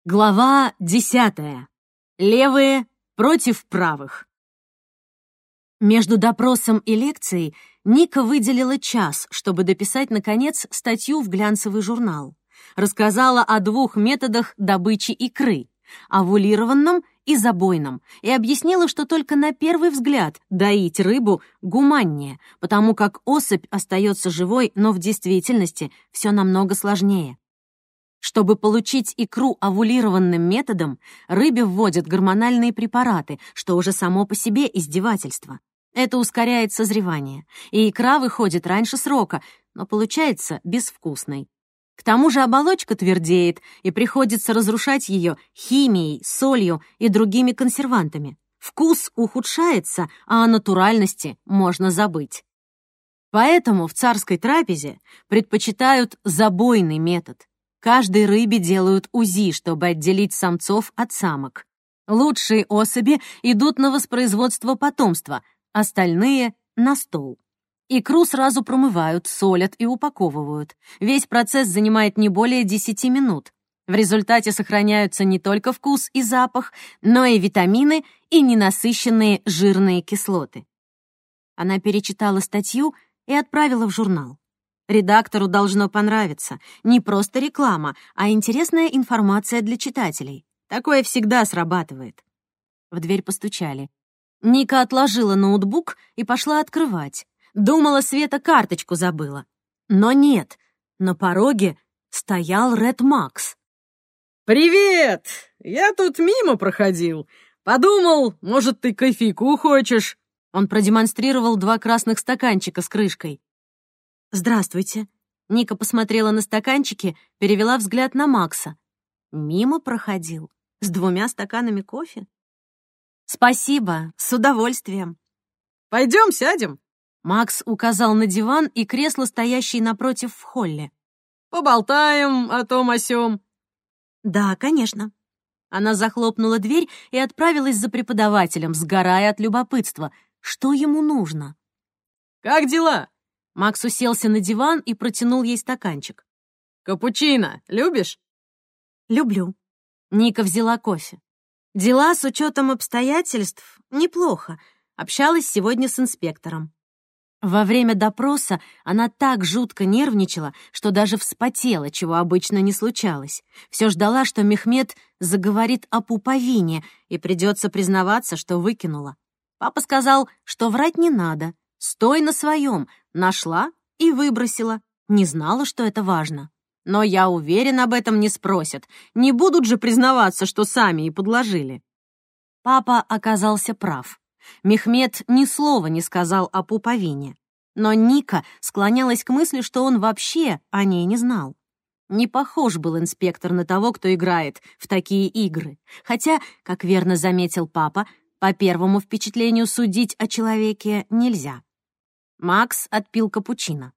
Глава 10. Левые против правых. Между допросом и лекцией Ника выделила час, чтобы дописать, наконец, статью в глянцевый журнал. Рассказала о 2 методах добычи икры — овулированном и забойном, и объяснила, что только на первый взгляд доить рыбу гуманнее, потому как особь остается живой, но в действительности все намного сложнее. Чтобы получить икру овулированным методом, рыбе вводят гормональные препараты, что уже само по себе издевательство. Это ускоряет созревание, и икра выходит раньше срока, но получается безвкусной. К тому же оболочка твердеет, и приходится разрушать ее химией, солью и другими консервантами. Вкус ухудшается, а о натуральности можно забыть. Поэтому в царской трапезе предпочитают забойный метод. Каждой рыбе делают УЗИ, чтобы отделить самцов от самок. Лучшие особи идут на воспроизводство потомства, остальные — на стол. Икру сразу промывают, солят и упаковывают. Весь процесс занимает не более 10 минут. В результате сохраняются не только вкус и запах, но и витамины и ненасыщенные жирные кислоты. Она перечитала статью и отправила в журнал. Редактору должно понравиться. Не просто реклама, а интересная информация для читателей. Такое всегда срабатывает. В дверь постучали. Ника отложила ноутбук и пошла открывать. Думала, Света карточку забыла. Но нет, на пороге стоял Ред Макс. «Привет! Я тут мимо проходил. Подумал, может, ты кофейку хочешь?» Он продемонстрировал 2 красных стаканчика с крышкой. «Здравствуйте». Ника посмотрела на стаканчики, перевела взгляд на Макса. Мимо проходил. С 2 стаканами кофе? «Спасибо, с удовольствием». «Пойдем сядем». Макс указал на диван и кресло, стоящее напротив в холле. «Поболтаем о том о сём». «Да, конечно». Она захлопнула дверь и отправилась за преподавателем, сгорая от любопытства. Что ему нужно? «Как дела?» Макс уселся на диван и протянул ей стаканчик. «Капучино любишь?» «Люблю». Ника взяла кофе. Дела с учетом обстоятельств неплохо. Общалась сегодня с инспектором. Во время допроса она так жутко нервничала, что даже вспотела, чего обычно не случалось. Все ждала, что Мехмед заговорит о пуповине, и придется признаваться, что выкинула. Папа сказал, что врать не надо. Стой на своем. Нашла и выбросила. Не знала, что это важно. Но я уверен, об этом не спросят. Не будут же признаваться, что сами и подложили. Папа оказался прав. Мехмед ни слова не сказал о пуповине. Но Ника склонялась к мысли, что он вообще о ней не знал. Не похож был инспектор на того, кто играет в такие игры. Хотя, как верно заметил папа, по первому впечатлению судить о человеке нельзя. Макс отпил капучино.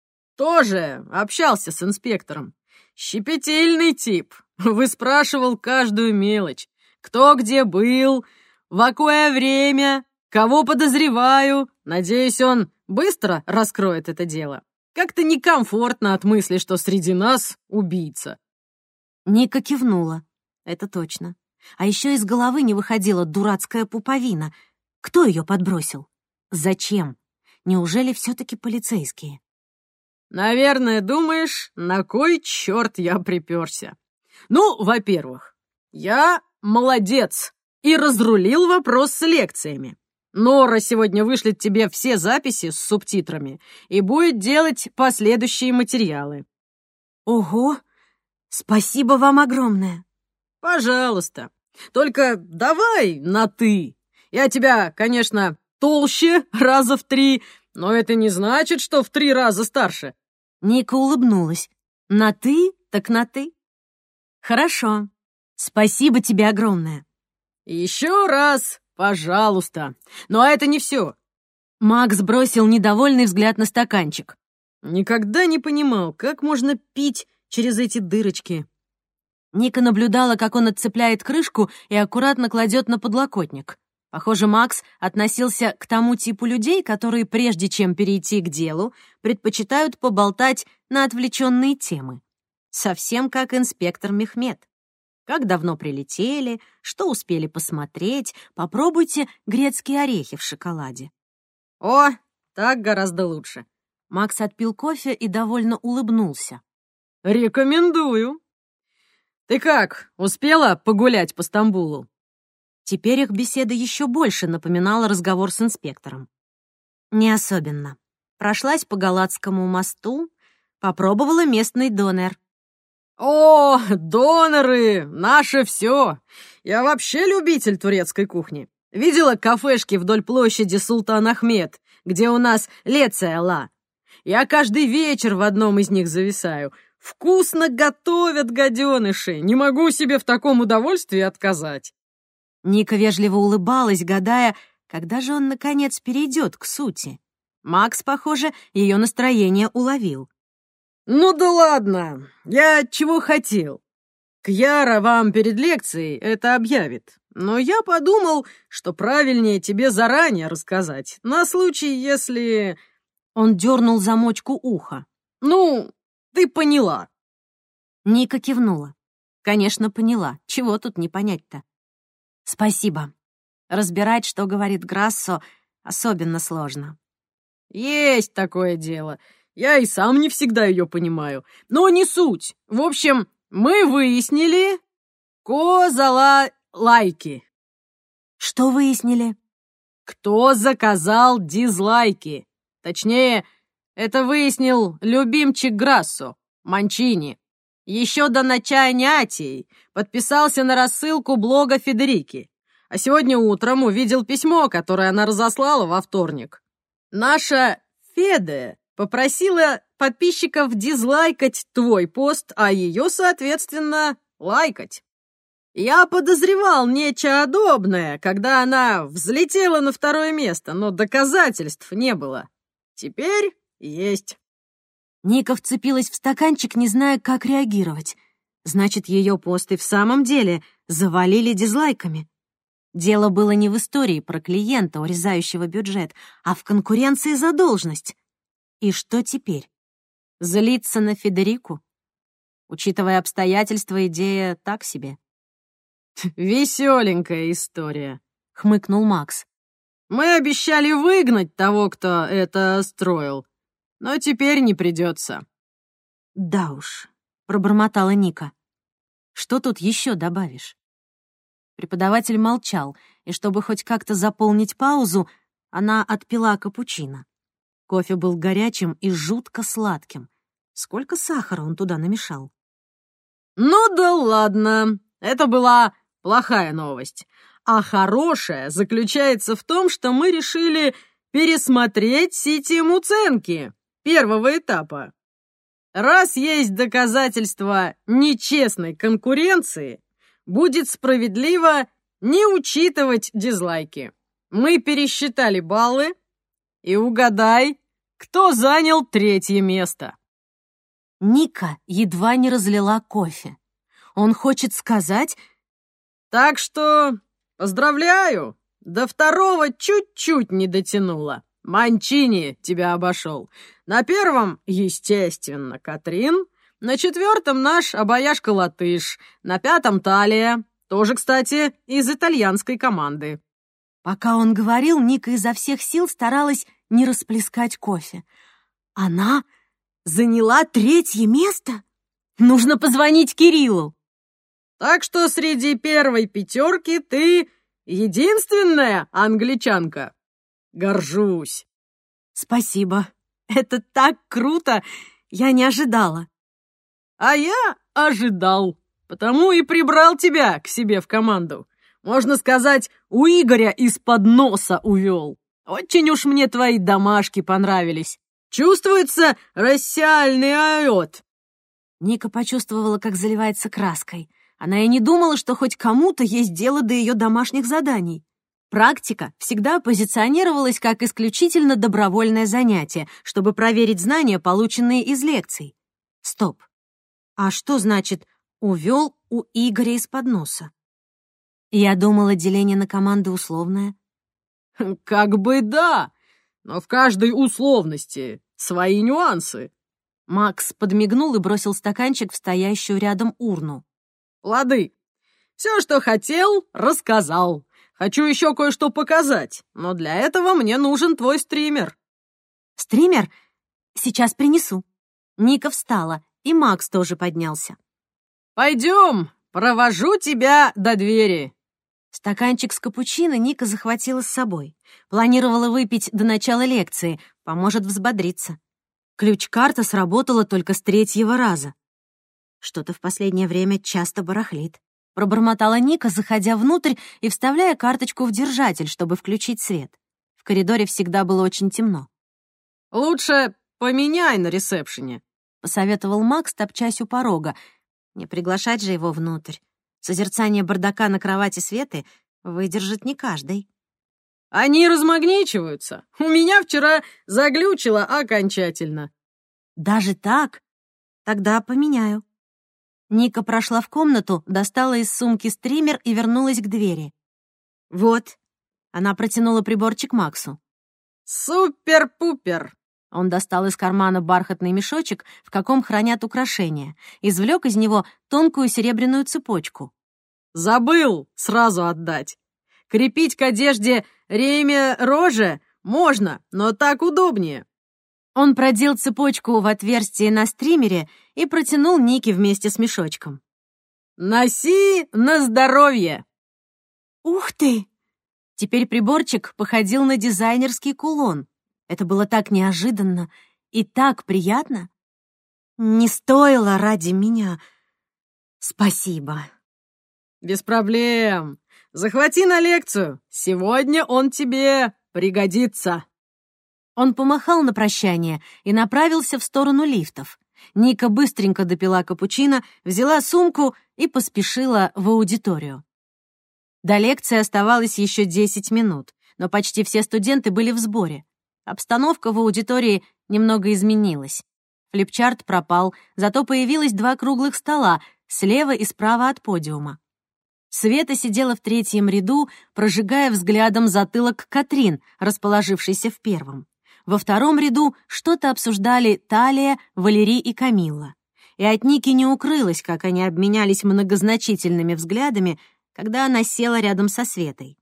«Тоже общался с инспектором. Щепетильный тип. Выспрашивал каждую мелочь. Кто где был, в какое время, кого подозреваю. Надеюсь, он быстро раскроет это дело. Как-то некомфортно от мысли, что среди нас убийца». Ника кивнула. Это точно. А еще из головы не выходила дурацкая пуповина. Кто ее подбросил? Зачем? Неужели все-таки полицейские? «Наверное, думаешь, на кой черт я приперся? Ну, во-первых, я молодец и разрулил вопрос с лекциями. Нора сегодня вышлет тебе все записи с субтитрами и будет делать последующие материалы». Ого! Спасибо вам огромное. «Пожалуйста. Только давай на «ты». Я тебя, конечно, толще раза в 3, но это не значит, что в 3 раза старше». Ника улыбнулась. На «ты» так на «ты». Хорошо. Спасибо тебе огромное. «Еще раз, пожалуйста. Но это не все». Макс бросил недовольный взгляд на стаканчик. «Никогда не понимал, как можно пить через эти дырочки». Ника наблюдала, как он отцепляет крышку и аккуратно кладет на подлокотник. Похоже, Макс относился к тому типу людей, которые, прежде чем перейти к делу, предпочитают поболтать на отвлеченные темы. Совсем как инспектор Мехмед. Как давно прилетели, что успели посмотреть. Попробуйте грецкие орехи в шоколаде. О, так гораздо лучше. Макс отпил кофе и довольно улыбнулся. Рекомендую. Ты как, успела погулять по Стамбулу? Теперь их беседа еще больше напоминала разговор с инспектором. Не особенно. Прошлась по Галатскому мосту, попробовала местный донер. О, доноры! Наше все! Я вообще любитель турецкой кухни. Видела кафешки вдоль площади Султан Ахмед, где у нас лекция. Я каждый вечер в одном из них зависаю. Вкусно готовят гаденыши. Не могу себе в таком удовольствии отказать. Ника вежливо улыбалась, гадая, когда же он, наконец, перейдет к сути. Макс, похоже, ее настроение уловил. Ну да ладно, я чего хотел. Кьяра вам перед лекцией это объявит. Но я подумал, что правильнее тебе заранее рассказать, на случай, если... Он дернул замочку уха. Ну, ты поняла. Ника кивнула. Конечно, поняла. Чего тут не понять-то? Спасибо. Разбирать, что говорит Грассо, особенно сложно. Есть такое дело. Я и сам не всегда ее понимаю. Но не суть. В общем, мы выяснили... Козала лайки. Что выяснили? Кто заказал дизлайки? Точнее, это выяснил любимчик Грассо, Манчини. Еще до начания подписался на рассылку блога Федерики. А сегодня утром увидел письмо, которое она разослала во вторник. Наша Феде попросила подписчиков дизлайкать твой пост, а ее, соответственно, лайкать. Я подозревал нечто подобное, когда она взлетела на второе место, но доказательств не было. Теперь есть. Ника вцепилась в стаканчик, не зная, как реагировать. Значит, ее пост и в самом деле завалили дизлайками. Дело было не в истории про клиента, урезающего бюджет, а в конкуренции за должность. И что теперь? Злиться на Федерику? Учитывая обстоятельства, идея так себе. «Веселенькая история», — хмыкнул Макс. «Мы обещали выгнать того, кто это строил, но теперь не придется». «Да уж», — пробормотала Ника. «Что тут еще добавишь?» Преподаватель молчал, и чтобы хоть как-то заполнить паузу, она отпила капучино. Кофе был горячим и жутко сладким. Сколько сахара он туда намешал? «Ну да ладно, это была плохая новость. А хорошая заключается в том, что мы решили пересмотреть систему оценки первого этапа. Раз есть доказательства нечестной конкуренции, будет справедливо не учитывать дизлайки. Мы пересчитали баллы, и угадай, кто занял 3-е место». Ника едва не разлила кофе. Он хочет сказать... Так что поздравляю, до 2-го чуть-чуть не дотянула. Манчини тебя обошел. На 1-м, естественно, Катрин. На 4-м наш обаяшка-латыш. На 5-м Талия. Тоже, кстати, из итальянской команды. Пока он говорил, Ника изо всех сил старалась не расплескать кофе. Она заняла 3-е место? Нужно позвонить Кириллу. Так что среди первой 5-ки ты единственная англичанка. Горжусь. Спасибо. Это так круто. Я не ожидала. А я ожидал. Потому и прибрал тебя к себе в команду. Можно сказать, у Игоря из-под носа увел. Очень уж мне твои домашки понравились. Чувствуется рассиальный аэот. Ника почувствовала, как заливается краской. Она и не думала, что хоть кому-то есть дело до ее домашних заданий. Практика всегда позиционировалась как исключительно добровольное занятие, чтобы проверить знания, полученные из лекций. Стоп. А что значит «увел у Игоря из-под носа»? Я думала, деление на команды условное. Как бы да, но в каждой условности свои нюансы. Макс подмигнул и бросил стаканчик в стоящую рядом урну. Лады, Все, что хотел, рассказал. Хочу еще кое-что показать, но для этого мне нужен твой стример». «Стример? Сейчас принесу». Ника встала, и Макс тоже поднялся. «Пойдем, провожу тебя до двери». Стаканчик с капучино Ника захватила с собой. Планировала выпить до начала лекции, поможет взбодриться. Ключ-карта сработала только с 3-го раза. Что-то в последнее время часто барахлит. Пробормотала Ника, заходя внутрь и вставляя карточку в держатель, чтобы включить свет. В коридоре всегда было очень темно. «Лучше поменяй на ресепшене», — посоветовал Макс, топчась у порога. Не приглашать же его внутрь. Созерцание бардака на кровати Светы выдержит не каждый. «Они размагничиваются. У меня вчера заглючило окончательно». «Даже так? Тогда поменяю». Ника прошла в комнату, достала из сумки стример и вернулась к двери. «Вот». Она протянула приборчик Максу. «Супер-пупер!» Он достал из кармана бархатный мешочек, в каком хранят украшения, извлек из него тонкую серебряную цепочку. «Забыл сразу отдать. Крепить к одежде ремя роже можно, но так удобнее». Он продел цепочку в отверстие на стримере и протянул Нике вместе с мешочком. «Носи на здоровье!» «Ух ты!» Теперь приборчик походил на дизайнерский кулон. Это было так неожиданно и так приятно. Не стоило ради меня. Спасибо. «Без проблем. Захвати на лекцию. Сегодня он тебе пригодится». Он помахал на прощание и направился в сторону лифтов. Ника быстренько допила капучино, взяла сумку и поспешила в аудиторию. До лекции оставалось еще 10 минут, но почти все студенты были в сборе. Обстановка в аудитории немного изменилась. Флипчарт пропал, зато появилось 2 круглых стола слева и справа от подиума. Света сидела в 3-м ряду, прожигая взглядом затылок Катрин, расположившейся в 1-м. Во 2-м ряду что-то обсуждали Талия, Валерий и Камилла. И от Ники не укрылось, как они обменялись многозначительными взглядами, когда она села рядом со Светой.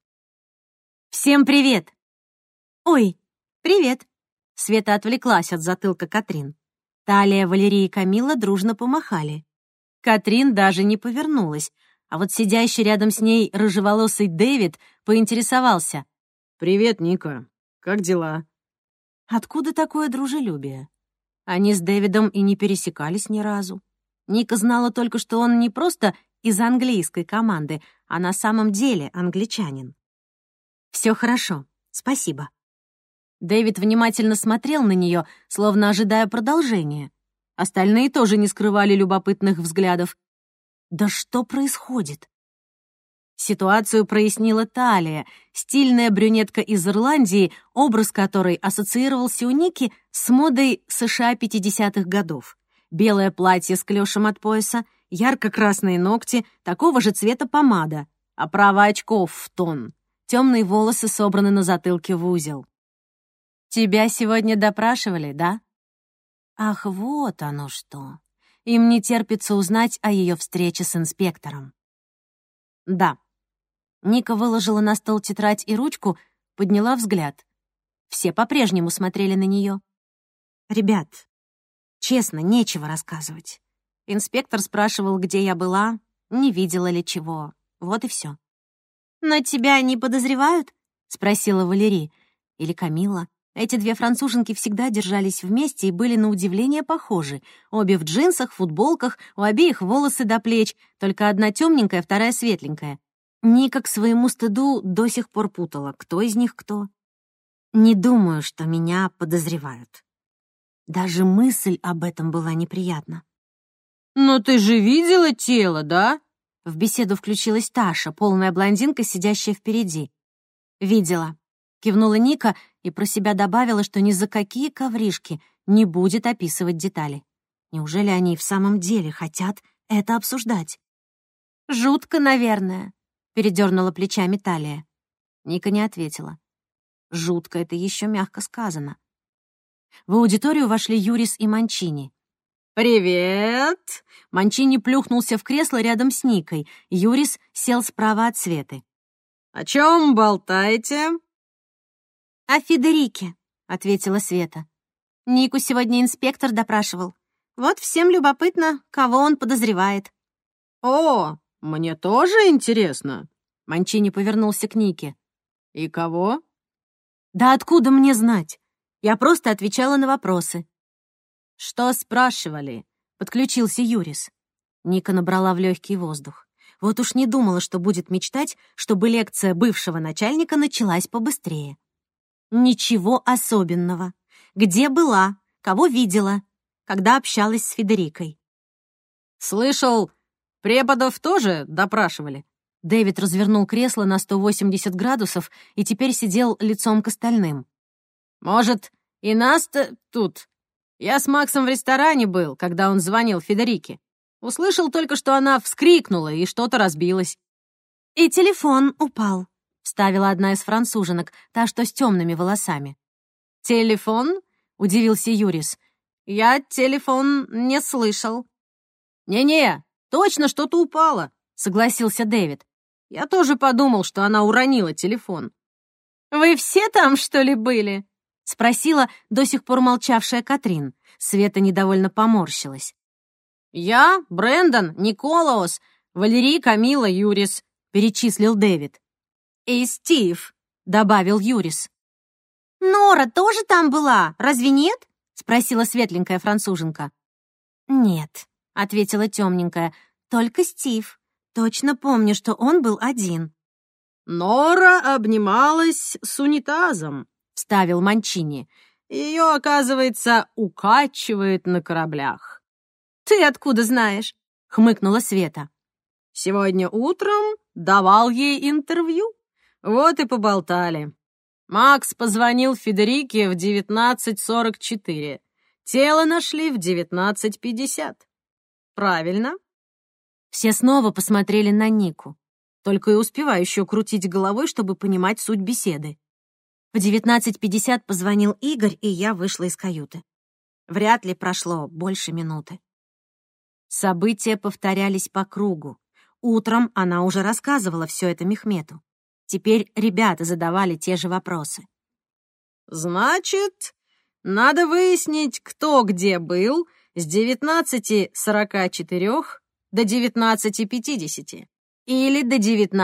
«Всем привет!» «Ой, привет!» Света отвлеклась от затылка Катрин. Талия, Валерий и Камилла дружно помахали. Катрин даже не повернулась, а вот сидящий рядом с ней рыжеволосый Дэвид поинтересовался. «Привет, Ника. Как дела?» Откуда такое дружелюбие? Они с Дэвидом и не пересекались ни разу. Ника знала только, что он не просто из английской команды, а на самом деле англичанин. «Все хорошо, спасибо». Дэвид внимательно смотрел на нее, словно ожидая продолжения. Остальные тоже не скрывали любопытных взглядов. «Да что происходит?» Ситуацию прояснила Талия, стильная брюнетка из Ирландии, образ которой ассоциировался у Ники с модой США 50-х годов. Белое платье с клёшем от пояса, ярко-красные ногти, такого же цвета помада, оправа очков в тон. Темные волосы собраны на затылке в узел. «Тебя сегодня допрашивали, да?» Ах, вот оно что. Им не терпится узнать о ее встрече с инспектором. «Да». Ника выложила на стол тетрадь и ручку, подняла взгляд. Все по-прежнему смотрели на нее. «Ребят, честно, нечего рассказывать. Инспектор спрашивал, где я была, не видела ли чего. Вот и все. «Но тебя не подозревают?» — спросила Валерий. Или Камилла. Эти 2 француженки всегда держались вместе и были на удивление похожи. Обе в джинсах, футболках, у обеих волосы до плеч, только одна темненькая, вторая светленькая. Ника к своему стыду до сих пор путала, кто из них кто. Не думаю, что меня подозревают. Даже мысль об этом была неприятна. «Но ты же видела тело, да?» В беседу включилась Таша, полная блондинка, сидящая впереди. «Видела», — кивнула Ника и про себя добавила, что ни за какие ковришки не будет описывать детали. Неужели они в самом деле хотят это обсуждать? «Жутко, наверное», — передернула плечами Талия. Ника не ответила. «Жутко» — это еще мягко сказано. В аудиторию вошли Юрис и Манчини. «Привет!» Манчини плюхнулся в кресло рядом с Никой. Юрис сел справа от Светы. «О чем болтаете?» «О Федерике», — ответила Света. «Нику сегодня инспектор допрашивал. Вот всем любопытно, кого он подозревает». «О, мне тоже интересно!» Манчини повернулся к Нике. «И кого?» «Да откуда мне знать? Я просто отвечала на вопросы». «Что спрашивали?» — подключился Юрис. Ника набрала в легкий воздух. Вот уж не думала, что будет мечтать, чтобы лекция бывшего начальника началась побыстрее. Ничего особенного. Где была, кого видела, когда общалась с Федерикой. «Слышал, преподов тоже допрашивали?» Дэвид развернул кресло на 180 градусов и теперь сидел лицом к остальным. «Может, и нас-то тут? Я с Максом в ресторане был, когда он звонил Федерике. Услышал только, что она вскрикнула, и что-то разбилось». «И телефон упал», — вставила одна из француженок, та, что с темными волосами. «Телефон?» — удивился Юрис. «Я телефон не слышал». «Не-не, точно что-то упало», — согласился Дэвид. «Я тоже подумал, что она уронила телефон». «Вы все там, что ли, были?» — спросила до сих пор молчавшая Катрин. Света недовольно поморщилась. «Я, Брэндон, Николаус, Валерий, Камила, Юрис», — перечислил Дэвид. «И Стив», — добавил Юрис. «Нора тоже там была, разве нет?» — спросила светленькая француженка. «Нет», — ответила темненькая, — «только Стив. Точно помню, что он был один». «Нора обнималась с унитазом», — вставил Манчини. «Ее, оказывается, укачивает на кораблях». «Ты откуда знаешь?» — хмыкнула Света. «Сегодня утром давал ей интервью. Вот и поболтали. Макс позвонил Федерике в 19:44. Тело нашли в 19:50. Правильно?» Все снова посмотрели на Нику, только и успеваю еще крутить головой, чтобы понимать суть беседы. В 19:50 позвонил Игорь, и я вышла из каюты. Вряд ли прошло больше минуты. События повторялись по кругу. Утром она уже рассказывала все это Мехмету. Теперь ребята задавали те же вопросы. «Значит, надо выяснить, кто где был с 19:44 до 19:50 или до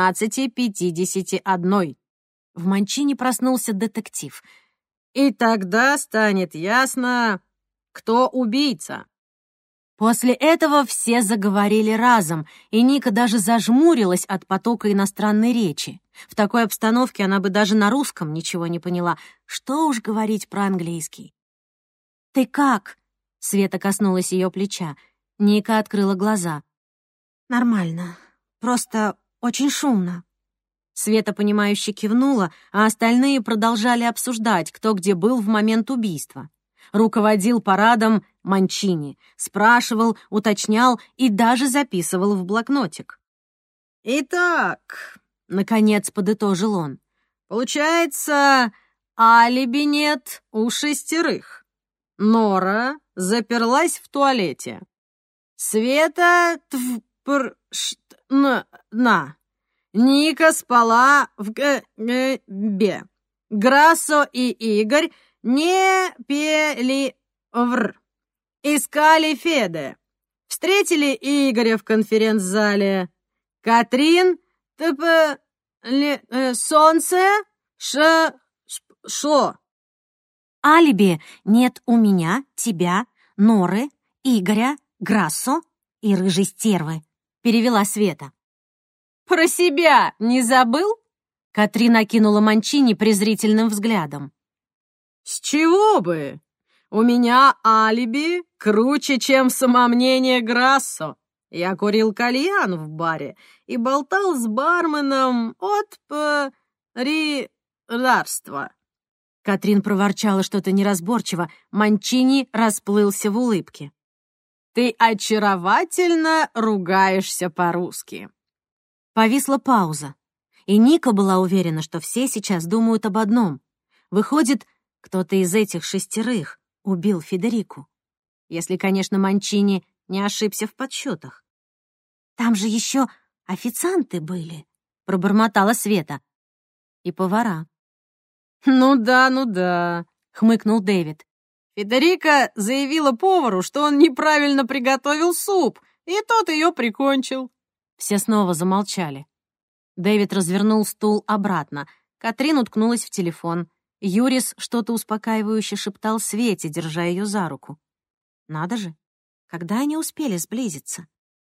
19:51. В Манчини проснулся детектив. И тогда станет ясно, кто убийца». После этого все заговорили разом, и Ника даже зажмурилась от потока иностранной речи. В такой обстановке она бы даже на русском ничего не поняла. Что уж говорить про английский. «Ты как?» — Света коснулась ее плеча. Ника открыла глаза. «Нормально. Просто очень шумно». Света, понимающе кивнула, а остальные продолжали обсуждать, кто где был в момент убийства. Руководил парадом Манчини, спрашивал, уточнял и даже записывал в блокнотик. «Итак», — наконец подытожил он, «получается, алиби нет у 6. Нора заперлась в туалете. Света на. Ника спала в ГБ. Грассо и Игорь не пели искали Феде. Встретили Игоря в конференц-зале. Катрин солнце шло. «Алиби нет у меня, тебя, Норы, Игоря, Грассо и рыжей стервы», — перевела Света. «Про себя не забыл?» Катрин окинула Манчини презрительным взглядом. «С чего бы? У меня алиби круче, чем самомнение Грассо. Я курил кальян в баре и болтал с барменом от паридарства». Катрин проворчала что-то неразборчиво. Манчини расплылся в улыбке. «Ты очаровательно ругаешься по-русски». Повисла пауза, и Ника была уверена, что все сейчас думают об одном. Выходит, кто-то из этих 6 убил Федерику. Если, конечно, Манчини не ошибся в подсчетах. «Там же еще официанты были», — пробормотала Света. «И повара». Ну да», — хмыкнул Дэвид. Федерика заявила повару, что он неправильно приготовил суп, и тот ее прикончил. Все снова замолчали. Дэвид развернул стул обратно. Катрин уткнулась в телефон. Юрис что-то успокаивающе шептал Свете, держа ее за руку. Надо же, когда они успели сблизиться?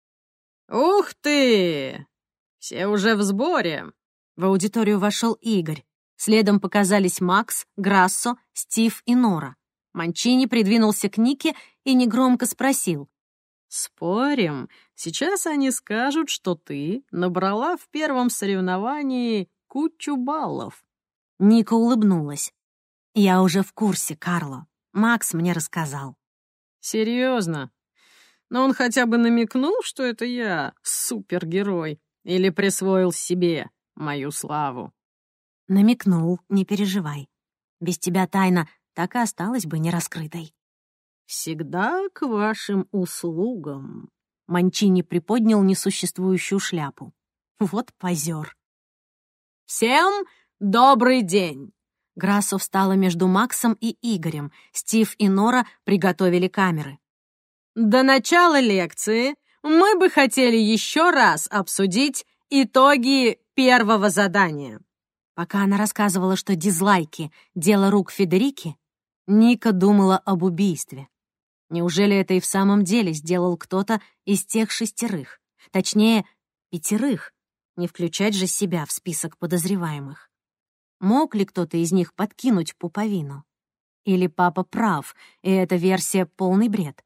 «Ух ты! Все уже в сборе!» В аудиторию вошел Игорь. Следом показались Макс, Грассо, Стив и Нора. Манчини придвинулся к Нике и негромко спросил. «Спорим, сейчас они скажут, что ты набрала в первом соревновании кучу баллов». Ника улыбнулась. «Я уже в курсе, Карло. Макс мне рассказал». «Серьезно? Но он хотя бы намекнул, что это я супергерой, или присвоил себе мою славу?» Намекнул, не переживай. Без тебя тайна так и осталась бы нераскрытой. «Всегда к вашим услугам». Манчини приподнял несуществующую шляпу. Вот позер. «Всем добрый день!» Грассо встала между Максом и Игорем. Стив и Нора приготовили камеры. До начала лекции мы бы хотели еще раз обсудить итоги первого задания. Пока она рассказывала, что дизлайки — дело рук Федерики, Ника думала об убийстве. Неужели это и в самом деле сделал кто-то из тех 6? Точнее, 5. Не включать же себя в список подозреваемых. Мог ли кто-то из них подкинуть пуповину? Или папа прав, и эта версия — полный бред?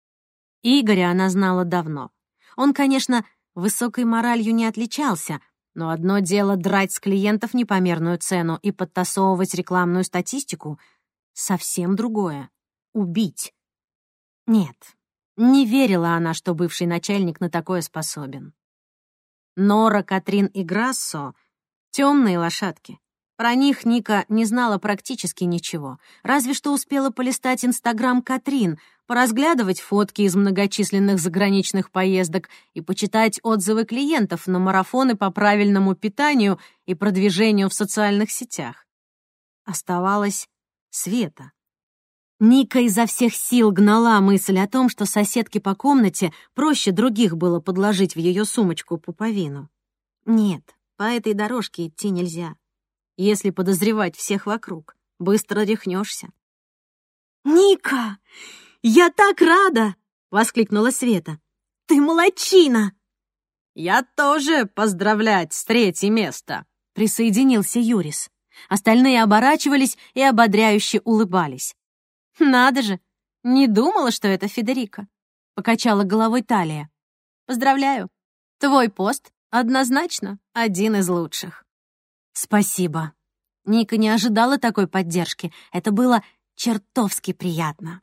Игоря она знала давно. Он, конечно, высокой моралью не отличался, но одно дело драть с клиентов непомерную цену и подтасовывать рекламную статистику, совсем другое — убить. Нет, не верила она, что бывший начальник на такое способен. Нора, Катрин и Грассо — темные лошадки. Про них Ника не знала практически ничего, разве что успела полистать Инстаграм Катрин, поразглядывать фотки из многочисленных заграничных поездок и почитать отзывы клиентов на марафоны по правильному питанию и продвижению в социальных сетях. Оставалась Света. Ника изо всех сил гнала мысль о том, что соседке по комнате проще других было подложить в ее сумочку пуповину. Нет, по этой дорожке идти нельзя. Если подозревать всех вокруг, быстро рехнешься. «Ника, я так рада!» — воскликнула Света. «Ты молодчина!» «Я тоже поздравлять с 3 место!» — присоединился Юрис. Остальные оборачивались и ободряюще улыбались. «Надо же! Не думала, что это Федерика!» — покачала головой Талия. «Поздравляю! Твой пост однозначно один из лучших». «Спасибо». Ника не ожидала такой поддержки. Это было чертовски приятно.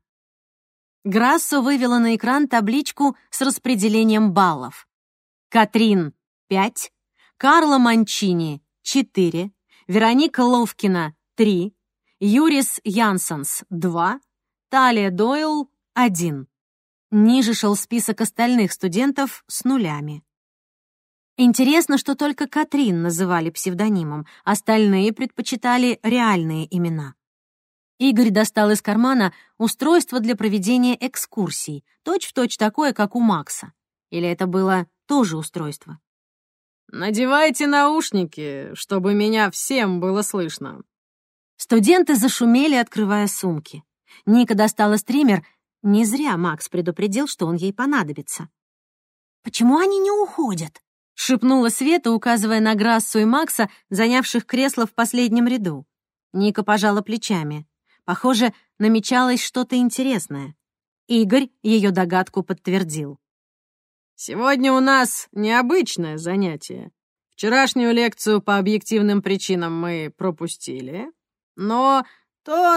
Грассо вывела на экран табличку с распределением баллов. Катрин — 5, Карло Манчини — 4, Вероника Ловкина — 3, Юрис Янсенс — 2, Талия Дойл — 1. Ниже шел список остальных студентов с нулями. Интересно, что только Катрин называли псевдонимом, остальные предпочитали реальные имена. Игорь достал из кармана устройство для проведения экскурсий, точь-в-точь такое, как у Макса. Или это было тоже устройство? «Надевайте наушники, чтобы меня всем было слышно». Студенты зашумели, открывая сумки. Ника достала стример. Не зря Макс предупредил, что он ей понадобится. «Почему они не уходят?» — шепнула Света, указывая на Грассу и Макса, занявших кресло в последнем ряду. Ника пожала плечами. Похоже, намечалось что-то интересное. Игорь ее догадку подтвердил. «Сегодня у нас необычное занятие. Вчерашнюю лекцию по объективным причинам мы пропустили, но то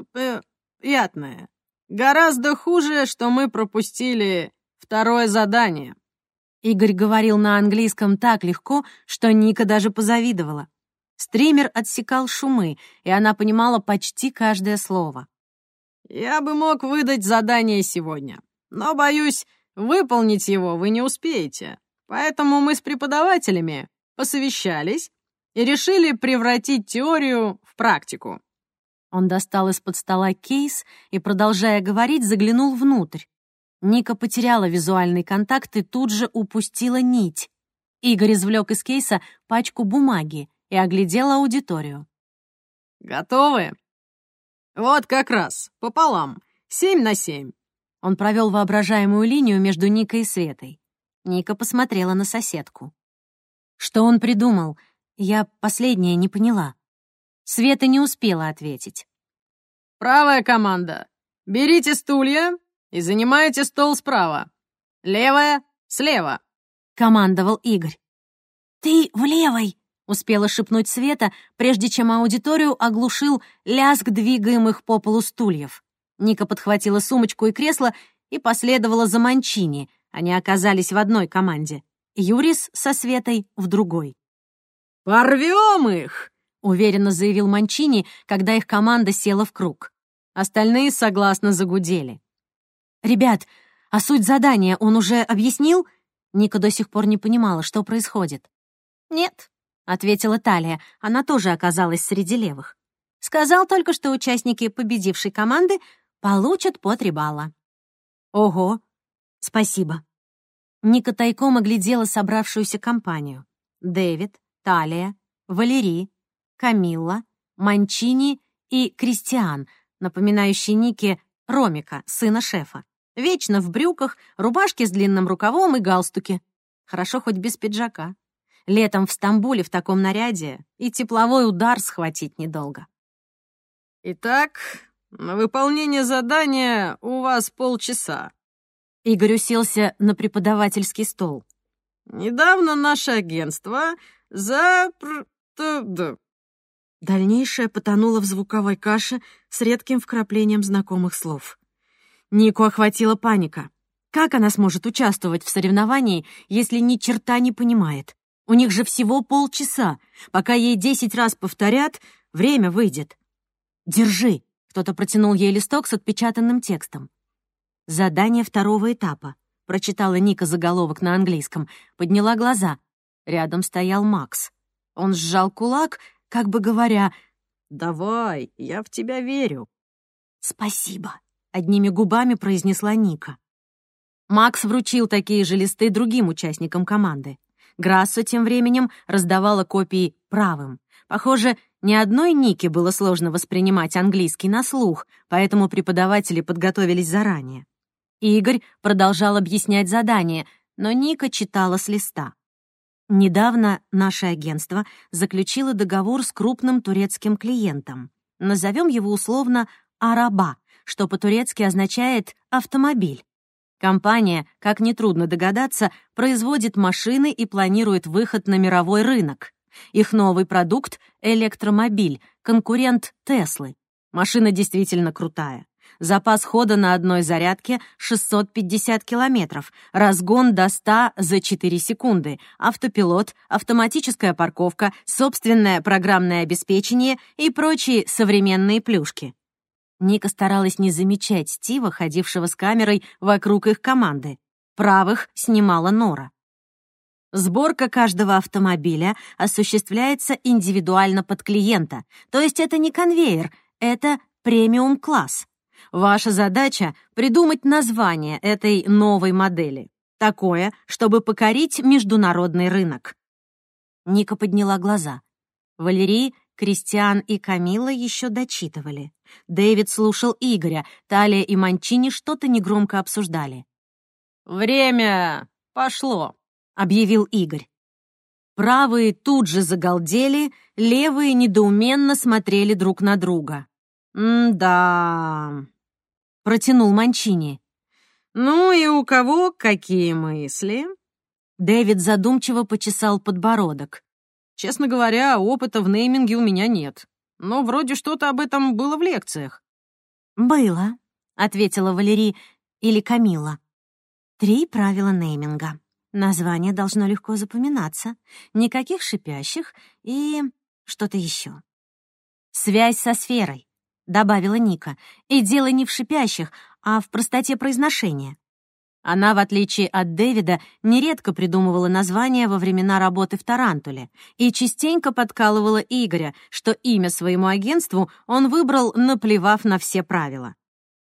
приятное. Гораздо хуже, что мы пропустили 2 задание». Игорь говорил на английском так легко, что Ника даже позавидовала. Стример отсекал шумы, и она понимала почти каждое слово. Я бы мог выдать задание сегодня, но, боюсь, выполнить его вы не успеете. Поэтому мы с преподавателями посовещались и решили превратить теорию в практику». Он достал из-под стола кейс и, продолжая говорить, заглянул внутрь. Ника потеряла визуальный контакт и тут же упустила нить. Игорь извлек из кейса пачку бумаги и оглядел аудиторию. «Готовы? Вот как раз, пополам, 7/7». Он провел воображаемую линию между Никой и Светой. Ника посмотрела на соседку. Что он придумал? Я последнее не поняла. Света не успела ответить. «Правая команда, берите стулья и занимайте стол справа. Левая — слева», — командовал Игорь. «Ты в левой!» — успела шепнуть Света, прежде чем аудиторию оглушил лязг двигаемых по полу стульев. Ника подхватила сумочку и кресло и последовала за Манчини. Они оказались в одной команде. Юрис со Светой в другой. «Порвем их!» — уверенно заявил Манчини, когда их команда села в круг. Остальные согласно загудели. «Ребят, а суть задания он уже объяснил?» Ника до сих пор не понимала, что происходит. «Нет», — ответила Талия, она тоже оказалась среди левых. «Сказал только, что участники победившей команды получат по 3 балла». «Ого, спасибо». Ника тайком оглядела собравшуюся компанию. Дэвид, Талия, Валерий, Камилла, Манчини и Кристиан, напоминающий Нике Ромика, сына шефа. Вечно в брюках, рубашке с длинным рукавом и галстуке. Хорошо хоть без пиджака. Летом в Стамбуле в таком наряде и тепловой удар схватить недолго. «Итак, на выполнение задания у вас полчаса». Игорь уселся на преподавательский стол. «Недавно наше агентство Дальнейшее потонуло в звуковой каше с редким вкраплением знакомых слов. Нику охватила паника. Как она сможет участвовать в соревновании, если ни черта не понимает? У них же всего полчаса. Пока ей 10 раз повторят, время выйдет. «Держи!» — кто-то протянул ей листок с отпечатанным текстом. «Задание 2-го этапа», — прочитала Ника заголовок на английском, подняла глаза. Рядом стоял Макс. Он сжал кулак, как бы говоря: «Давай, я в тебя верю». «Спасибо», — одними губами произнесла Ника. Макс вручил такие же листы другим участникам команды. Грассо тем временем раздавала копии правым. Похоже, ни одной Нике было сложно воспринимать английский на слух, поэтому преподаватели подготовились заранее. Игорь продолжал объяснять задание, но Ника читала с листа. Недавно наше агентство заключило договор с крупным турецким клиентом. Назовем его условно «Араба», что по-турецки означает «автомобиль». Компания, как нетрудно догадаться, производит машины и планирует выход на мировой рынок. Их новый продукт — электромобиль, конкурент Теслы. Машина действительно крутая. Запас хода на одной зарядке — 650 километров, разгон до 100 за 4 секунды, автопилот, автоматическая парковка, собственное программное обеспечение и прочие современные плюшки. Ника старалась не замечать Стива, ходившего с камерой вокруг их команды. Правых снимала Нора. Сборка каждого автомобиля осуществляется индивидуально под клиента, то есть это не конвейер, это премиум-класс. Ваша задача — придумать название этой новой модели, такое, чтобы покорить международный рынок. Ника подняла глаза. Валерий, Кристиан и Камилла еще дочитывали. Дэвид слушал Игоря, Талия и Манчини что-то негромко обсуждали. «Время пошло», — объявил Игорь. Правые тут же загалдели, левые недоуменно смотрели друг на друга. «Да...» — протянул Манчини. «Ну и у кого какие мысли?» Дэвид задумчиво почесал подбородок. «Честно говоря, опыта в нейминге у меня нет. Но вроде что-то об этом было в лекциях». «Было», — ответила Валерий или Камилла. 3 правила нейминга. Название должно легко запоминаться. Никаких шипящих и что-то еще. Связь со сферой. добавила Ника. «И дело не в шипящих, а в простоте произношения». Она, в отличие от Дэвида, нередко придумывала названия во времена работы в Тарантуле и частенько подкалывала Игоря, что имя своему агентству он выбрал, наплевав на все правила.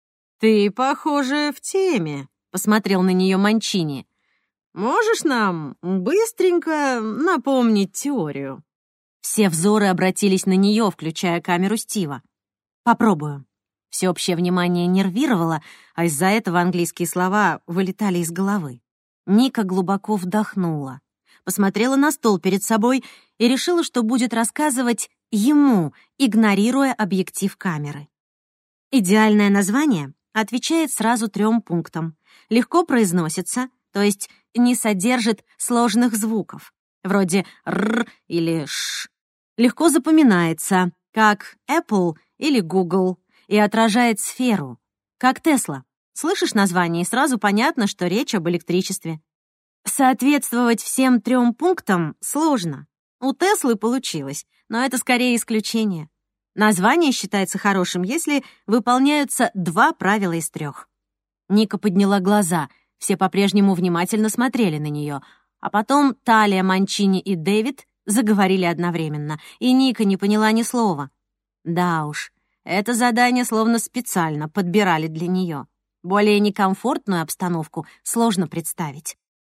«Ты, похоже, в теме», — посмотрел на нее Манчини. «Можешь нам быстренько напомнить теорию?» Все взоры обратились на нее, включая камеру Стива. «Попробую». Всеобщее внимание нервировало, а из-за этого английские слова вылетали из головы. Ника глубоко вдохнула, посмотрела на стол перед собой и решила, что будет рассказывать ему, игнорируя объектив камеры. Идеальное название отвечает сразу 3 пунктам. Легко произносится, то есть не содержит сложных звуков, вроде «р» или «ш». Легко запоминается, как Apple или Google, и отражает сферу, как Тесла. Слышишь название, и сразу понятно, что речь об электричестве. Соответствовать всем 3 пунктам сложно. У Теслы получилось, но это скорее исключение. Название считается хорошим, если выполняются 2 правила из 3. Ника подняла глаза, все по-прежнему внимательно смотрели на нее, а потом Талия, Манчини и Дэвид заговорили одновременно, и Ника не поняла ни слова. Да уж, это задание словно специально подбирали для нее. Более некомфортную обстановку сложно представить.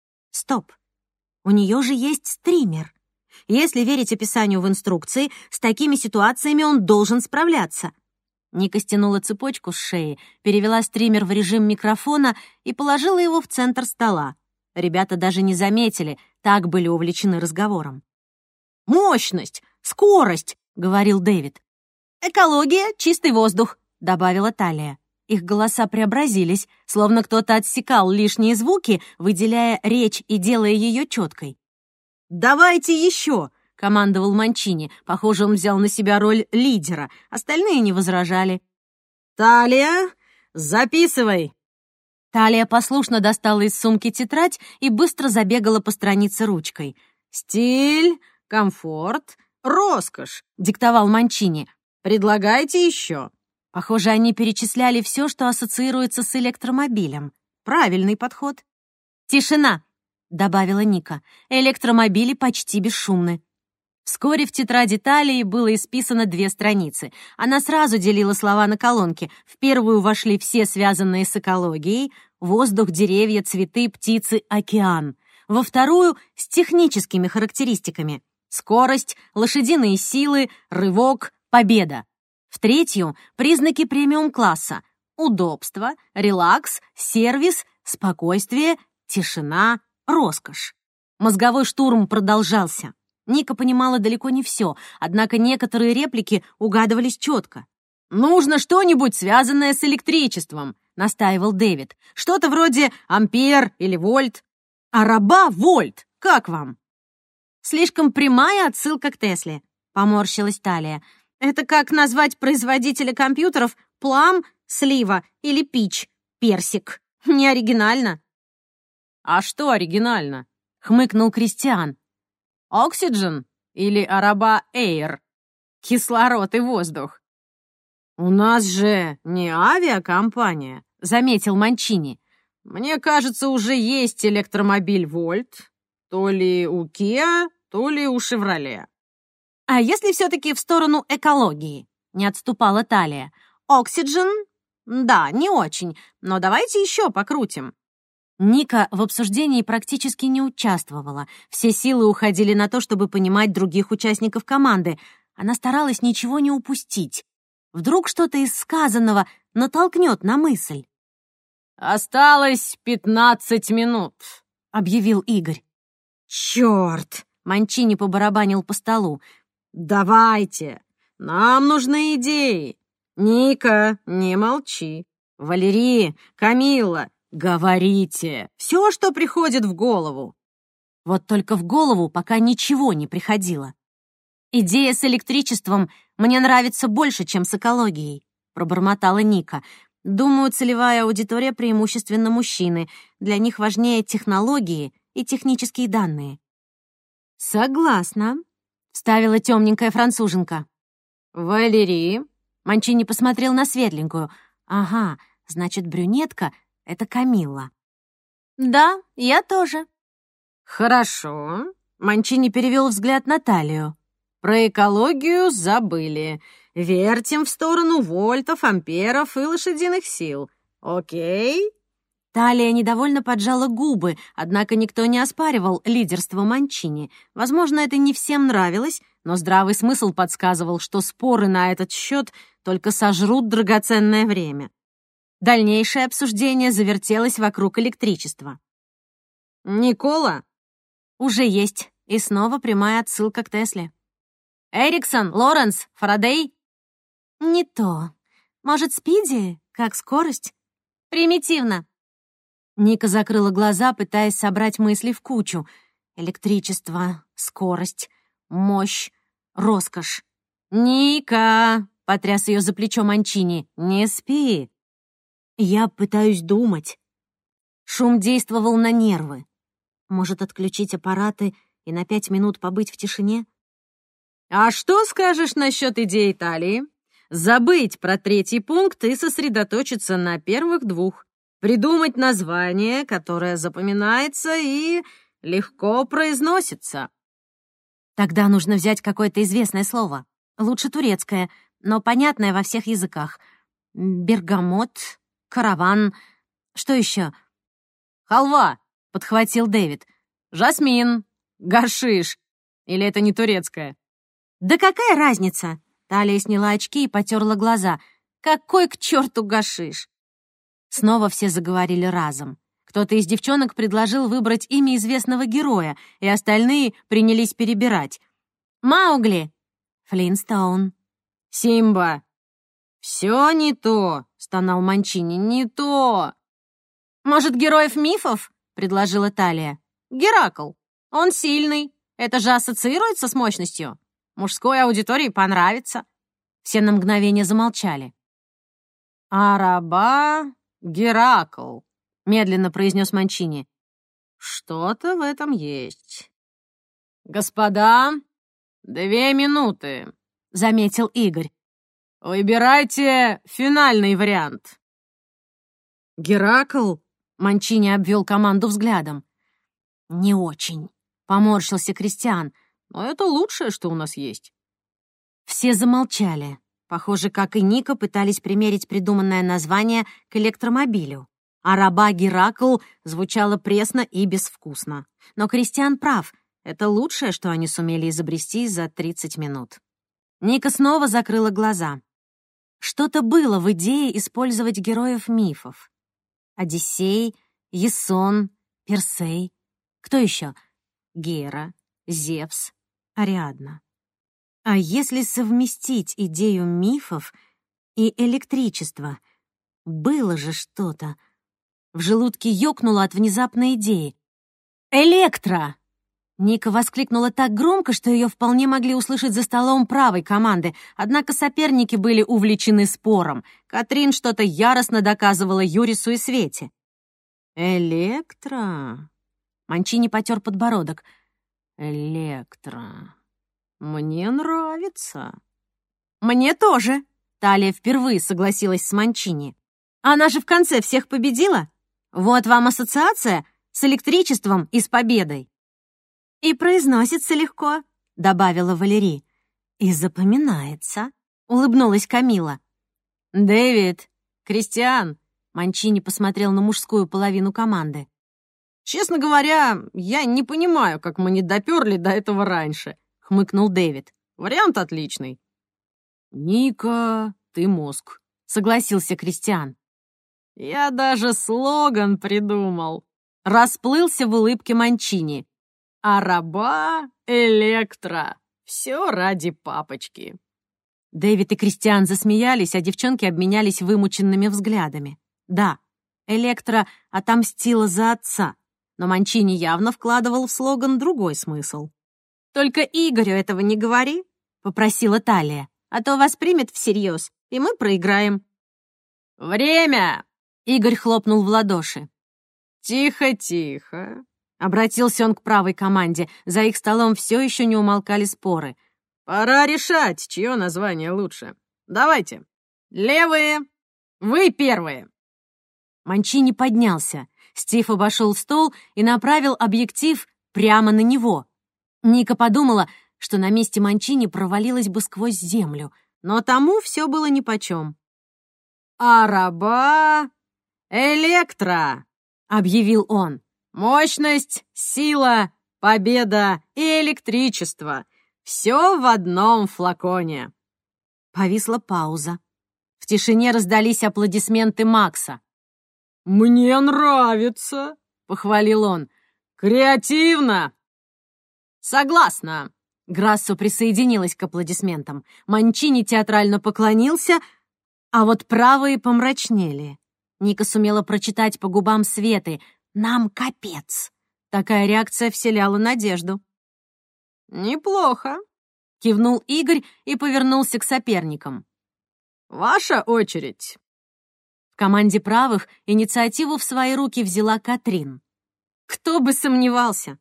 Стоп, у нее же есть стример. Если верить описанию в инструкции, с такими ситуациями он должен справляться. Ника стянула цепочку с шеи, перевела стример в режим микрофона и положила его в центр стола. Ребята даже не заметили, так были увлечены разговором. «Мощность! Скорость!» — говорил Дэвид. «Экология, чистый воздух», — добавила Талия. Их голоса преобразились, словно кто-то отсекал лишние звуки, выделяя речь и делая ее четкой. «Давайте еще!» — командовал Манчини. Похоже, он взял на себя роль лидера. Остальные не возражали. «Талия, записывай!» Талия послушно достала из сумки тетрадь и быстро забегала по странице ручкой. «Стиль, комфорт, роскошь», — диктовал Манчини. «Предлагайте еще». Похоже, они перечисляли все, что ассоциируется с электромобилем. Правильный подход. «Тишина», — добавила Ника. «Электромобили почти бесшумны». Вскоре в тетради Талии было исписано 2 страницы. Она сразу делила слова на колонки. В первую вошли все связанные с экологией — воздух, деревья, цветы, птицы, океан. Во вторую — с техническими характеристиками — скорость, лошадиные силы, рывок, победа. В третью — признаки премиум-класса — удобство, релакс, сервис, спокойствие, тишина, роскошь. Мозговой штурм продолжался. Ника понимала далеко не все, однако некоторые реплики угадывались четко. «Нужно что-нибудь, связанное с электричеством», — настаивал Дэвид. «Что-то вроде ампер или вольт». «А раба вольт, как вам?» «Слишком прямая отсылка к Тесле», — поморщилась Талия. «Это как назвать производителя компьютеров Плам, слива или Пич, персик. Не оригинально». «А что оригинально?» — хмыкнул Кристиан. «Oxygen или Араба Air? Кислород и воздух». «У нас же не авиакомпания», — заметил Манчини. «Мне кажется, уже есть электромобиль Вольт. То ли у Kia, то ли у Chevrolet». «А если все-таки в сторону экологии?» — не отступала Талия. «Oxygen? Да, не очень, но давайте еще покрутим». Ника в обсуждении практически не участвовала. Все силы уходили на то, чтобы понимать других участников команды. Она старалась ничего не упустить. Вдруг что-то из сказанного натолкнет на мысль. «Осталось 15 минут», — объявил Игорь. «Черт!» — Манчини побарабанил по столу. «Давайте! Нам нужны идеи! Ника, не молчи! Валерий, Камилла, говорите! Все, что приходит в голову!» Вот только в голову пока ничего не приходило. «Идея с электричеством мне нравится больше, чем с экологией», — пробормотала Ника. «Думаю, целевая аудитория преимущественно мужчины. Для них важнее технологии и технические данные». «Согласна», — вставила темненькая француженка. «Валерий, Манчини посмотрел на светленькую. Ага, значит, брюнетка — это Камилла. «Да, я тоже». «Хорошо». Манчини перевел взгляд на талию. «Про экологию забыли. Вертим в сторону вольтов, амперов и лошадиных сил. Окей?» Талия недовольно поджала губы, однако никто не оспаривал лидерство Манчини. Возможно, это не всем нравилось, но здравый смысл подсказывал, что споры на этот счет только сожрут драгоценное время. Дальнейшее обсуждение завертелось вокруг электричества. «Никола?» Уже есть. И снова прямая отсылка к Тесле. «Эриксон, Лоренс, Фарадей?» Не то. Может, Спиди? Как скорость? Примитивно. Ника закрыла глаза, пытаясь собрать мысли в кучу. Электричество, скорость, мощь, роскошь. «Ника!» — потряс ее за плечо Манчини. «Не спи!» Я пытаюсь думать. Шум действовал на нервы. Может, отключить аппараты и на 5 минут побыть в тишине? «А что скажешь насчет идеи Талии? Забыть про третий пункт и сосредоточиться на первых двух. Придумать название, которое запоминается и легко произносится». Тогда нужно взять какое-то известное слово. Лучше турецкое, но понятное во всех языках. Бергамот, караван. Что еще? «Халва», — подхватил Дэвид. «жасмин», «гашиш». Или это не турецкое? «Да какая разница?» Талия сняла очки и потерла глаза. «Какой к черту гашиш?» Снова все заговорили разом. Кто-то из девчонок предложил выбрать имя известного героя, и остальные принялись перебирать. «Маугли!» «Флинстоун!» «Симба!» «Все не то!» — стонал Манчини. «Не то!» «Может, героев мифов?» — предложила Талия. «Геракл. Он сильный. Это же ассоциируется с мощностью. Мужской аудитории понравится». Все на мгновение замолчали. «Араба Геракл», — медленно произнес Манчини. «Что-то в этом есть». «Господа, 2 минуты», — заметил Игорь. «Выбирайте финальный вариант». «Геракл?» — Манчини обвел команду взглядом. «Не очень», — поморщился Кристиан. «Но это лучшее, что у нас есть». Все замолчали. Похоже, как и Ника, пытались примерить придуманное название к электромобилю. А раба Геракл звучало пресно и безвкусно. Но Кристиан прав. Это лучшее, что они сумели изобрести за 30 минут. Ника снова закрыла глаза. Что-то было в идее использовать героев мифов. Одиссей, Ясон, Персей. Кто еще? Гера, Зевс, Ариадна. А если совместить идею мифов и электричество? Было же что-то. В желудке ёкнуло от внезапной идеи. «Электро!» Ника воскликнула так громко, что ее вполне могли услышать за столом правой команды, однако соперники были увлечены спором. Катрин что-то яростно доказывала Юрису и Свете. «Электро?» Манчини потер подбородок. «Электро. Мне нравится». «Мне тоже», — Талия впервые согласилась с Манчини. «Она же в конце всех победила. Вот вам ассоциация с электричеством и с победой». «И произносится легко», — добавила Валерий. «И запоминается», — улыбнулась Камила. «Дэвид, Кристиан», — Манчини посмотрел на мужскую половину команды. «Честно говоря, я не понимаю, как мы не допёрли до этого раньше», — хмыкнул Дэвид. «Вариант отличный». «Ника, ты мозг», — согласился Кристиан. «Я даже слоган придумал». Расплылся в улыбке Манчини. «Араба Электро. Все ради папочки». Дэвид и Кристиан засмеялись, а девчонки обменялись вымученными взглядами. Да, Электро отомстила за отца, но Манчини явно вкладывал в слоган другой смысл. «Только Игорю этого не говори», — попросила Талия, «а то воспримет всерьез, и мы проиграем». «Время!» — Игорь хлопнул в ладоши. «Тихо-тихо», — обратился он к правой команде. За их столом все еще не умолкали споры. «Пора решать, чье название лучше. Давайте, Левые, вы первые!» Манчини поднялся. Стив обошел стол и направил объектив прямо на него. Ника подумала, что на месте Манчини провалилась бы сквозь землю, но тому все было нипочем. «Араба Электро!» — объявил он. «Мощность, сила, победа и электричество. Все в одном флаконе». Повисла пауза. В тишине раздались аплодисменты Макса. «Мне нравится», — похвалил он. «Креативно». «Согласна». Грассо присоединилась к аплодисментам. Манчини театрально поклонился, а вот правые помрачнели. Ника сумела прочитать по губам Светы: «Нам капец». Такая реакция вселяла надежду. «Неплохо», — кивнул Игорь и повернулся к соперникам. «Ваша очередь». В команде правых инициативу в свои руки взяла Катрин. Кто бы сомневался.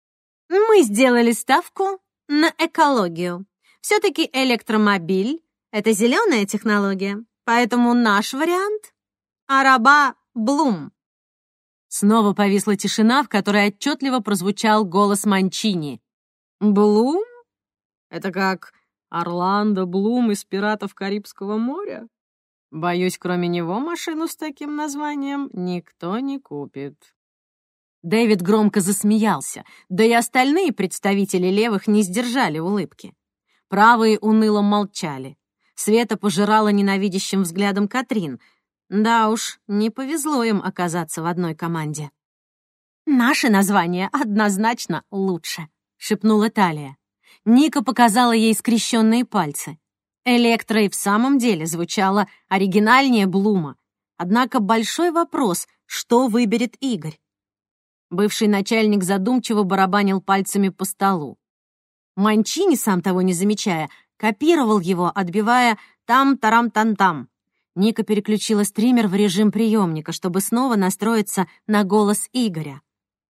Мы сделали ставку на экологию. Все-таки электромобиль — это зеленая технология, поэтому наш вариант — Араба Блум. Снова повисла тишина, в которой отчетливо прозвучал голос Манчини. «Блум? Это как Орландо Блум из «Пиратов Карибского моря»? Боюсь, кроме него машину с таким названием никто не купит». Дэвид громко засмеялся, да и остальные представители левых не сдержали улыбки. Правые уныло молчали. Света пожирала ненавидящим взглядом Катрин. Да уж, не повезло им оказаться в одной команде. «Наше название однозначно лучше», — шепнула Талия. Ника показала ей скрещенные пальцы. Электро и в самом деле звучало оригинальнее Блума. Однако большой вопрос, что выберет Игорь. Бывший начальник задумчиво барабанил пальцами по столу. Манчини, сам того не замечая, копировал его, отбивая «там-тарам-там-там». Ника переключила стример в режим приемника, чтобы снова настроиться на голос Игоря.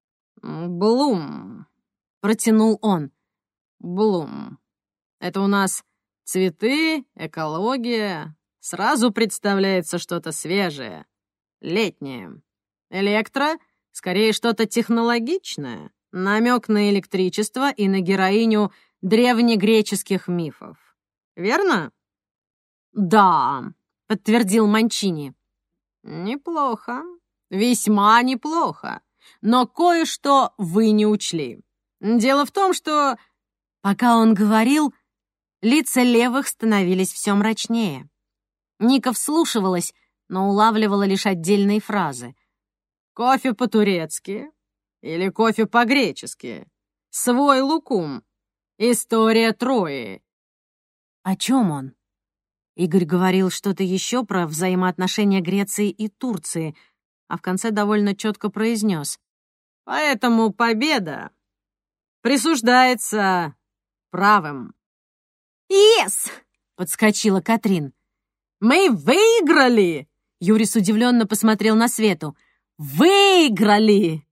«Блум», — протянул он. «Блум. Это у нас цветы, экология. Сразу представляется что-то свежее, летнее. Электро — скорее что-то технологичное, намек на электричество и на героиню древнегреческих мифов. Верно?» «Да», — подтвердил Манчини. «Неплохо, весьма неплохо. Но кое-что вы не учли. Дело в том, что...» Пока он говорил, лица левых становились все мрачнее. Ника вслушивалась, но улавливала лишь отдельные фразы. «Кофе по-турецки или кофе по-гречески? Свой лукум. История Трои». О чем он? Игорь говорил что-то еще про взаимоотношения Греции и Турции, а в конце довольно четко произнес: «Поэтому победа присуждается правым». «Yes!» — подскочила Катрин. «Мы выиграли!» Юрис удивленно посмотрел на Свету. «Выиграли!»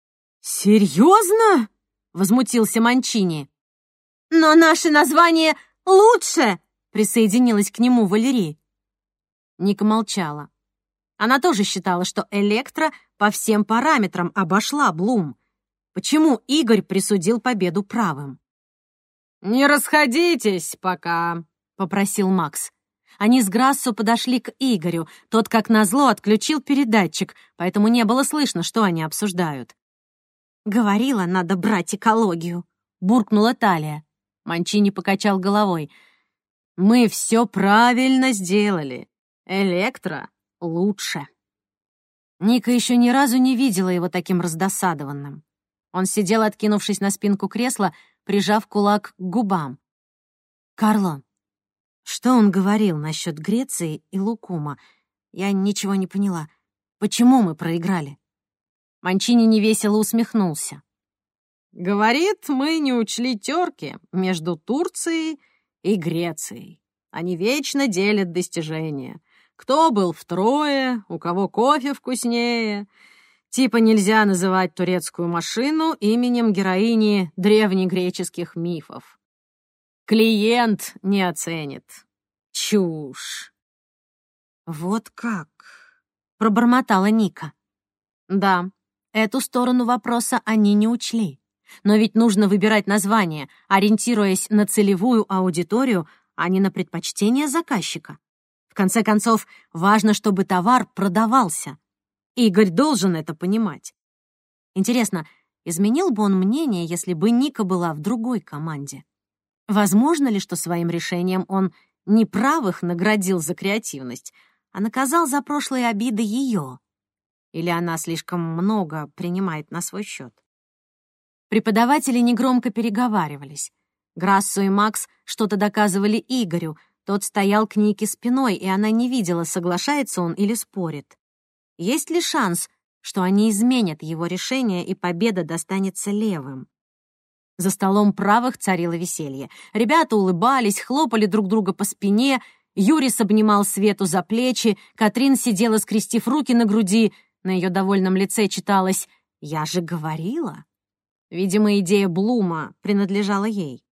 «Серьезно?» — возмутился Манчини. «Но наше название лучше!» — присоединилась к нему Валерий. Ника молчала. Она тоже считала, что Электро по всем параметрам обошла Блум. Почему Игорь присудил победу правым? «Не расходитесь пока», — попросил Макс. Они с Грассо подошли к Игорю. Тот, как назло, отключил передатчик, поэтому не было слышно, что они обсуждают. «Говорила, надо брать экологию», — буркнула Талия. Манчини покачал головой. «Мы все правильно сделали. Электро лучше». Ника еще ни разу не видела его таким раздосадованным. Он сидел, откинувшись на спинку кресла, прижав кулак к губам. «Карло, что он говорил насчет Греции и Лукума? Я ничего не поняла. Почему мы проиграли?» Манчини невесело усмехнулся. «Говорит, мы не учли терки между Турцией и Грецией. Они вечно делят достижения. Кто был втрое, у кого кофе вкуснее. Типа нельзя называть турецкую машину именем героини древнегреческих мифов. Клиент не оценит. Чушь». «Вот как?» — пробормотала Ника. Да, эту сторону вопроса они не учли. Но ведь нужно выбирать название, ориентируясь на целевую аудиторию, а не на предпочтения заказчика. В конце концов, важно, чтобы товар продавался. Игорь должен это понимать. Интересно, изменил бы он мнение, если бы Ника была в другой команде? Возможно ли, что своим решением он не правых наградил за креативность, а наказал за прошлые обиды ее? Или она слишком много принимает на свой счет? Преподаватели негромко переговаривались. Грассо и Макс что-то доказывали Игорю. Тот стоял к Нике спиной, и она не видела, соглашается он или спорит. Есть ли шанс, что они изменят его решение, и победа достанется левым? За столом правых царило веселье. Ребята улыбались, хлопали друг друга по спине. Юрис обнимал Свету за плечи. Катрин сидела, скрестив руки на груди. На ее довольном лице читалось «Я же говорила». Видимо, идея Блума принадлежала ей.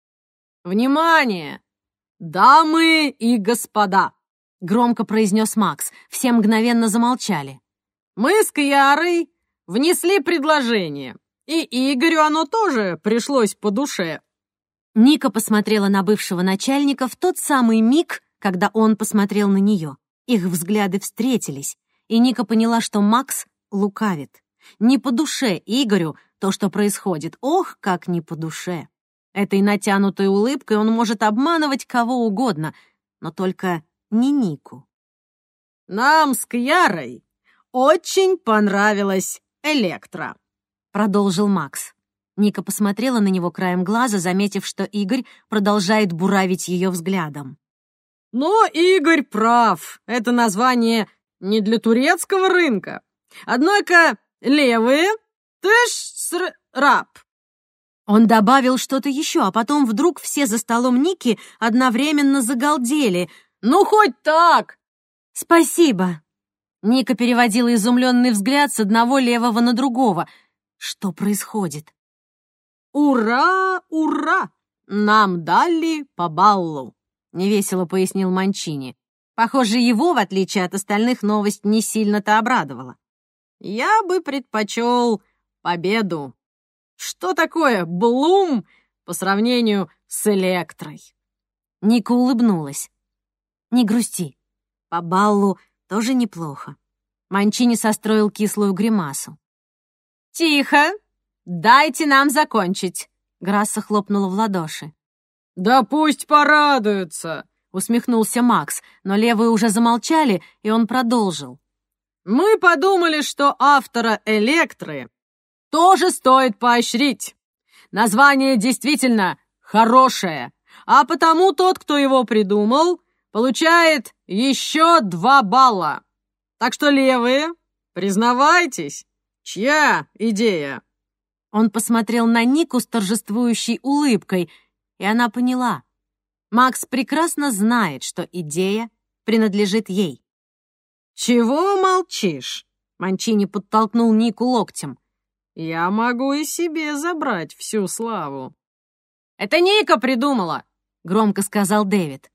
«Внимание! Дамы и господа!» — громко произнес Макс. Все мгновенно замолчали. «Мы с Кьярой внесли предложение, и Игорю оно тоже пришлось по душе». Ника посмотрела на бывшего начальника в тот самый миг, когда он посмотрел на нее. Их взгляды встретились, и Ника поняла, что Макс лукавит. Не по душе Игорю то, что происходит. Ох, как не по душе. Этой натянутой улыбкой он может обманывать кого угодно, но только не Нику. «Нам с Кьярой очень понравилась Электра», — продолжил Макс. Ника посмотрела на него краем глаза, заметив, что Игорь продолжает буравить ее взглядом. «Но Игорь прав. Это название не для турецкого рынка. Однако левые тэш-срап». Он добавил что-то еще, а потом вдруг все за столом Ники одновременно загалдели. «Ну, хоть так!» «Спасибо!» Ника переводила изумленный взгляд с одного левого на другого. Что происходит? «Ура, ура! Нам дали по баллу!» — невесело пояснил Манчини. Похоже, его, в отличие от остальных, новость не сильно-то обрадовала. «Я бы предпочел победу. Что такое Блум по сравнению с Электрой?» Ника улыбнулась. «Не грусти. По баллу тоже неплохо». Манчини состроил кислую гримасу. «Тихо! Дайте нам закончить!» Грасса хлопнула в ладоши. «Да пусть порадуются!» — усмехнулся Макс, но левые уже замолчали, и он продолжил. «Мы подумали, что автора Электры тоже стоит поощрить. Название действительно хорошее, а потому тот, кто его придумал, получает еще 2 балла. Так что, левые, признавайтесь, чья идея?» Он посмотрел на Нику с торжествующей улыбкой, и она поняла. Макс прекрасно знает, что идея принадлежит ей. «Чего молчишь?» — Манчини подтолкнул Нику локтем. «Я могу и себе забрать всю славу». «Это Ника придумала!» — громко сказал Дэвид.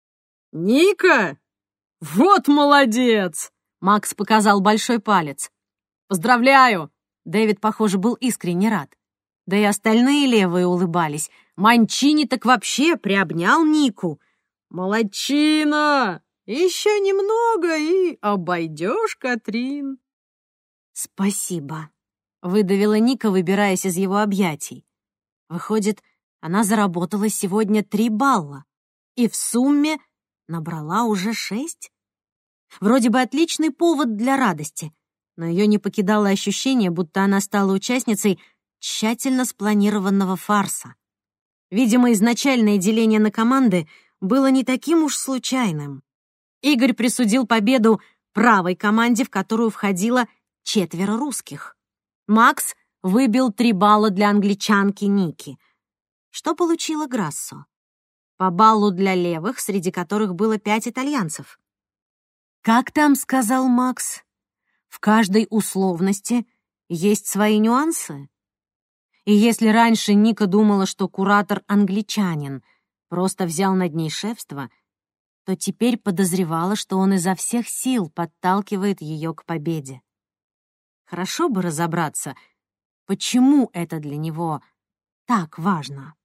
«Ника? Вот молодец!» — Макс показал большой палец. «Поздравляю!» — Дэвид, похоже, был искренне рад. Да и остальные левые улыбались. Манчини так вообще приобнял Нику. «Молодчина! Еще немного и обойдешь, Катрин!» «Спасибо!» — выдавила Ника, выбираясь из его объятий. Выходит, она заработала сегодня 3 балла и в сумме набрала уже 6. Вроде бы отличный повод для радости, но ее не покидало ощущение, будто она стала участницей тщательно спланированного фарса. Видимо, изначальное деление на команды было не таким уж случайным. Игорь присудил победу правой команде, в которую входило 4 русских. Макс выбил 3 балла для англичанки Ники. Что получила Грассо? По баллу для левых, среди которых было 5 итальянцев. «Как там сказал Макс? В каждой условности есть свои нюансы?» И если раньше Ника думала, что куратор англичанин просто взял над ней шефство, то теперь подозревала, что он изо всех сил подталкивает ее к победе. Хорошо бы разобраться, почему это для него так важно.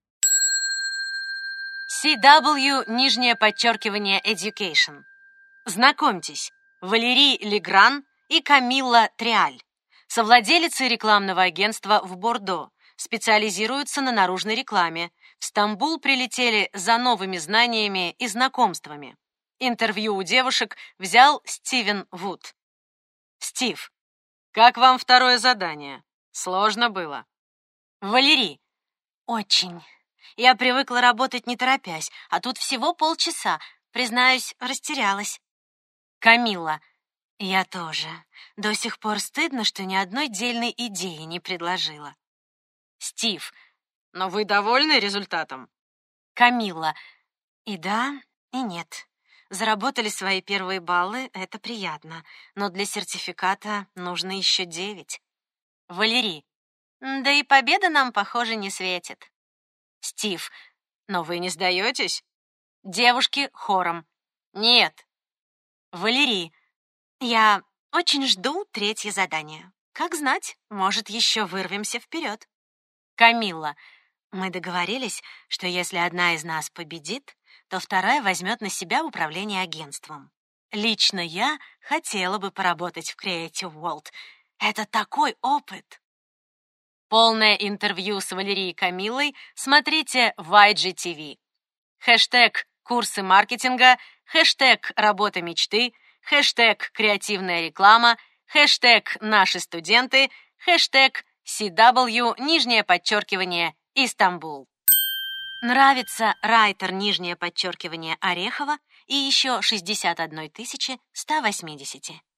CW, Education. Знакомьтесь, Валерий Легран и Камилла Триаль, совладелицы рекламного агентства в Бордо, специализируются на наружной рекламе. В Стамбул прилетели за новыми знаниями и знакомствами. Интервью у девушек взял Стивен Вуд. Стив, как вам второе задание? Сложно было? Валерий. Очень. Я привыкла работать не торопясь, а тут всего полчаса. Признаюсь, растерялась. Камилла. Я тоже. До сих пор стыдно, что ни одной дельной идеи не предложила. Стив. Но вы довольны результатом? Камилла. И да, и нет. Заработали свои первые баллы, это приятно. Но для сертификата нужно еще 9. Валерий. Да и победа нам, похоже, не светит. Стив. Но вы не сдаетесь? Девушки хором. Нет. Валерий. Я очень жду третье задание. Как знать, может, еще вырвемся вперед. Камилла. Мы договорились, что если одна из нас победит, то вторая возьмет на себя управление агентством. Лично я хотела бы поработать в Creative World. Это такой опыт. Полное интервью с Валерией и Камиллой смотрите в IGTV. Хэштег «Курсы маркетинга», хэштег «Работа мечты», хэштег «Креативная реклама», хэштег «Наши студенты», хэштег CW, Истамбул. Нравится райтер, Орехова и еще 61 180.